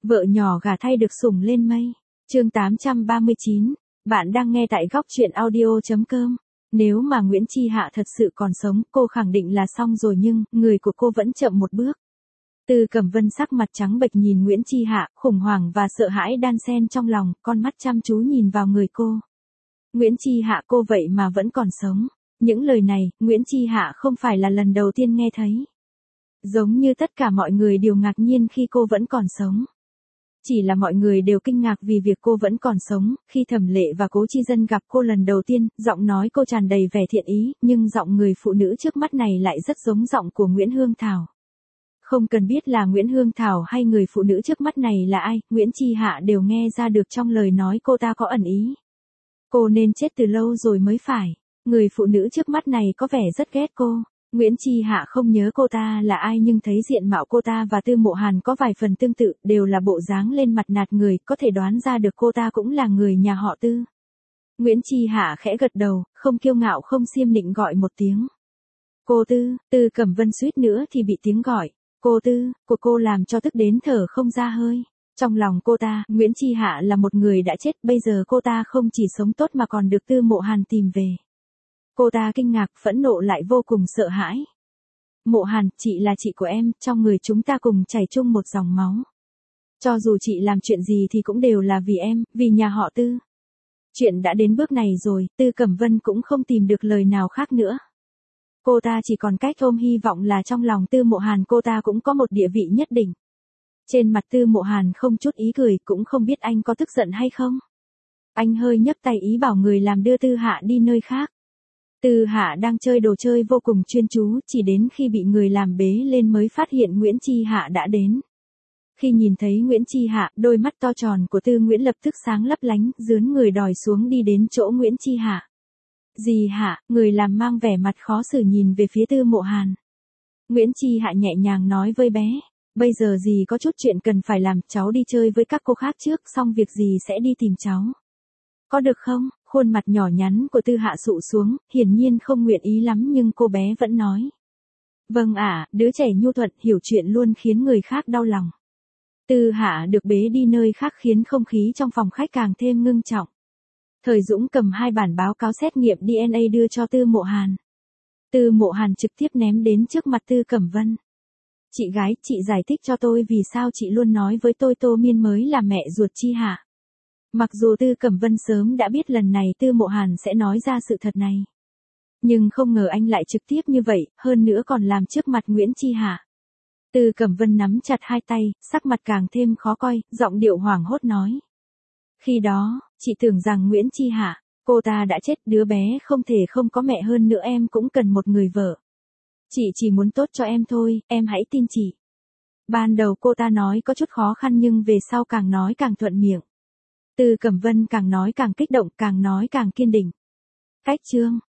Vợ nhỏ gả thay được sủng lên mây. Chương 839, bạn đang nghe tại góc truyện audio.com. Nếu mà Nguyễn Chi Hạ thật sự còn sống, cô khẳng định là xong rồi nhưng, người của cô vẫn chậm một bước. Tư Cẩm Vân sắc mặt trắng bệch nhìn Nguyễn Chi Hạ, khủng hoảng và sợ hãi đan xen trong lòng, con mắt chăm chú nhìn vào người cô. Nguyễn Chi Hạ, cô vậy mà vẫn còn sống. Những lời này, Nguyễn Chi Hạ không phải là lần đầu tiên nghe thấy. Giống như tất cả mọi người đều ngạc nhiên khi cô vẫn còn sống. Chỉ là mọi người đều kinh ngạc vì việc cô vẫn còn sống. Khi Thẩm Lệ và Cố Chi Dân gặp cô lần đầu tiên, giọng nói cô tràn đầy vẻ thiện ý, nhưng giọng người phụ nữ trước mắt này lại rất giống giọng của Nguyễn Hương Thảo. Không cần biết là Nguyễn Hương Thảo hay người phụ nữ trước mắt này là ai, Nguyễn Chi Hạ đều nghe ra được trong lời nói cô ta có ẩn ý. Cô nên chết từ lâu rồi mới phải. Người phụ nữ trước mắt này có vẻ rất ghét cô. Nguyễn Chi Hạ không nhớ cô ta là ai nhưng thấy diện mạo cô ta và Tư Mộ Hàn có vài phần tương tự, đều là bộ dáng lên mặt nạt người, có thể đoán ra được cô ta cũng là người nhà họ Tư. Nguyễn Chi Hạ khẽ gật đầu, không kiêu ngạo không xiêm nịnh gọi một tiếng. Cô Tư. Tư Cẩm Vân suýt nữa thì bị tiếng gọi cô Tư của cô làm cho tức đến thở không ra hơi. Trong lòng cô ta, Nguyễn Chi Hạ là một người đã chết, bây giờ cô ta không chỉ sống tốt mà còn được Tư Mộ Hàn tìm về. Cô ta kinh ngạc, phẫn nộ lại vô cùng sợ hãi. Mộ Hàn, chị là chị của em, trong người chúng ta cùng chảy chung một dòng máu. Cho dù chị làm chuyện gì thì cũng đều là vì em, vì nhà họ Tư. Chuyện đã đến bước này rồi, Tư Cẩm Vân cũng không tìm được lời nào khác nữa. Cô ta chỉ còn cách ôm hy vọng là trong lòng Tư Mộ Hàn cô ta cũng có một địa vị nhất định. Trên mặt Tư Mộ Hàn không chút ý cười, cũng không biết anh có tức giận hay không. Anh hơi nhấc tay ý bảo người làm đưa Tư Hạ đi nơi khác. Tư Hạ đang chơi đồ chơi vô cùng chuyên chú, chỉ đến khi bị người làm bế lên mới phát hiện Nguyễn Chi Hạ đã đến. Khi nhìn thấy Nguyễn Chi Hạ, đôi mắt to tròn của Tư Nguyễn lập tức sáng lấp lánh, dướn người đòi xuống đi đến chỗ Nguyễn Chi Hạ. Dì Hạ, người làm mang vẻ mặt khó xử nhìn về phía Tư Mộ Hàn. Nguyễn Chi Hạ nhẹ nhàng nói với bé, bây giờ dì có chút chuyện cần phải làm, cháu đi chơi với các cô khác trước, xong việc dì sẽ đi tìm cháu. Có được không? Khuôn mặt nhỏ nhắn của Tư Hạ sụ xuống, hiển nhiên không nguyện ý lắm nhưng cô bé vẫn nói. Vâng ạ, đứa trẻ nhu thuận hiểu chuyện luôn khiến người khác đau lòng. Tư Hạ được bế đi nơi khác khiến không khí trong phòng khách càng thêm ngưng trọng. Thời Dũng cầm 2 bản báo cáo xét nghiệm DNA đưa cho Tư Mộ Hàn. Tư Mộ Hàn trực tiếp ném đến trước mặt Tư Cẩm Vân. Chị gái, chị giải thích cho tôi vì sao chị luôn nói với tôi Tô Miên mới là mẹ ruột Chi Hạ. Mặc dù Tư Cẩm Vân sớm đã biết lần này Tư Mộ Hàn sẽ nói ra sự thật này. Nhưng không ngờ anh lại trực tiếp như vậy, hơn nữa còn làm trước mặt Nguyễn Chi Hạ. Tư Cẩm Vân nắm chặt 2 tay, sắc mặt càng thêm khó coi, giọng điệu hoảng hốt nói. Khi đó, chị tưởng rằng Nguyễn Chi Hạ, cô ta đã chết, đứa bé không thể không có mẹ, hơn nữa em cũng cần một người vợ. Chị chỉ muốn tốt cho em thôi, em hãy tin chị. Ban đầu cô ta nói có chút khó khăn nhưng về sau càng nói càng thuận miệng. Tư Cẩm Vân càng nói càng kích động, càng nói càng kiên định. Cách chương,